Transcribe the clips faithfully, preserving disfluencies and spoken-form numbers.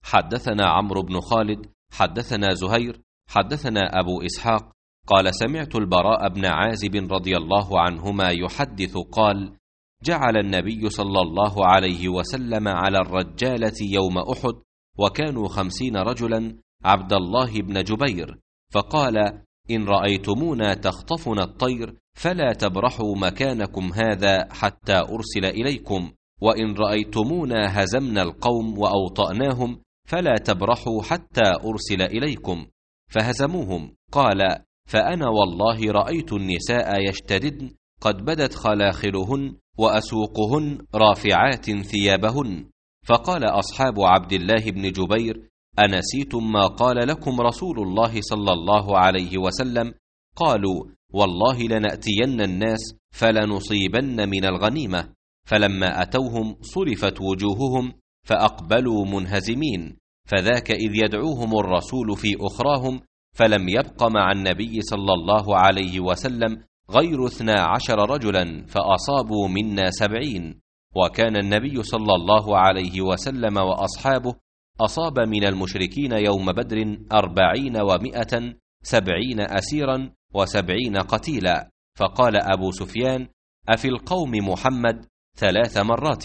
حدثنا عمرو بن خالد حدثنا زهير حدثنا أبو إسحاق قال سمعت البراء بن عازب رضي الله عنهما يحدث قال جعل النبي صلى الله عليه وسلم على الرجالة يوم أحد وكانوا خمسين رجلا عبد الله بن جبير، فقال إن رأيتمونا تخطفنا الطير فلا تبرحوا مكانكم هذا حتى أرسل إليكم، وإن رأيتمونا هزمنا القوم وأوطأناهم فلا تبرحوا حتى أرسل إليكم، فهزموهم. قال فأنا والله رأيت النساء يشتددن قد بدت خلاخلهن وأسوقهن رافعات ثيابهن، فقال أصحاب عبد الله بن جبير أنسيتم ما قال لكم رسول الله صلى الله عليه وسلم؟ قالوا والله لنأتين الناس فلنصيبن من الغنيمة، فلما أتوهم صرفت وجوههم فأقبلوا منهزمين، فذاك إذ يدعوهم الرسول في أخراهم، فلم يبق مع النبي صلى الله عليه وسلم غير اثنا عشر رجلا فأصابوا منا سبعين، وكان النبي صلى الله عليه وسلم وأصحابه أصاب من المشركين يوم بدر أربعين ومائة سبعين أسيرا وسبعين قتيلا. فقال أبو سفيان أفي القوم محمد ثلاث مرات،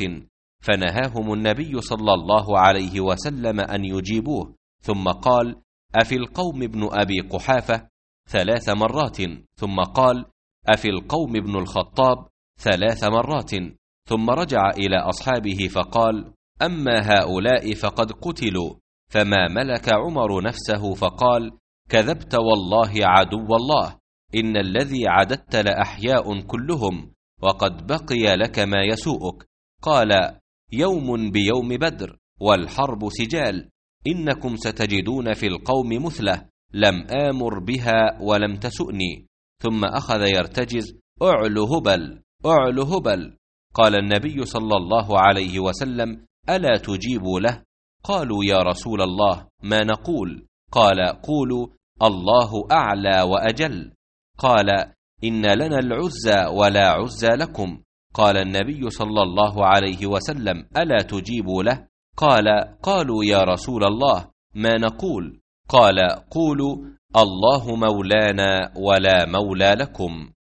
فنهاهم النبي صلى الله عليه وسلم أن يجيبوه، ثم قال أفي القوم ابن أبي قحافة ثلاث مرات، ثم قال أفي القوم ابن الخطاب ثلاث مرات، ثم رجع إلى أصحابه فقال أما هؤلاء فقد قتلوا، فما ملك عمر نفسه فقال كذبت والله عدو الله، إن الذي عددت لأحياء كلهم، وقد بقي لك ما يسوءك. قال يوم بيوم بدر والحرب سجال، إنكم ستجدون في القوم مثلة لم آمر بها ولم تسؤني. ثم أخذ يرتجز أعل هبل أعل هبل. قال النبي صلى الله عليه وسلم ألا تجيبوا له؟ قالوا يا رسول الله ما نقول؟ قال قولوا الله أعلى وأجل. قال إن لنا العزى ولا عزى لكم. قال النبي صلى الله عليه وسلم ألا تجيبوا له؟ قال قالوا يا رسول الله ما نقول؟ قال قولوا الله مولانا ولا مولى لكم.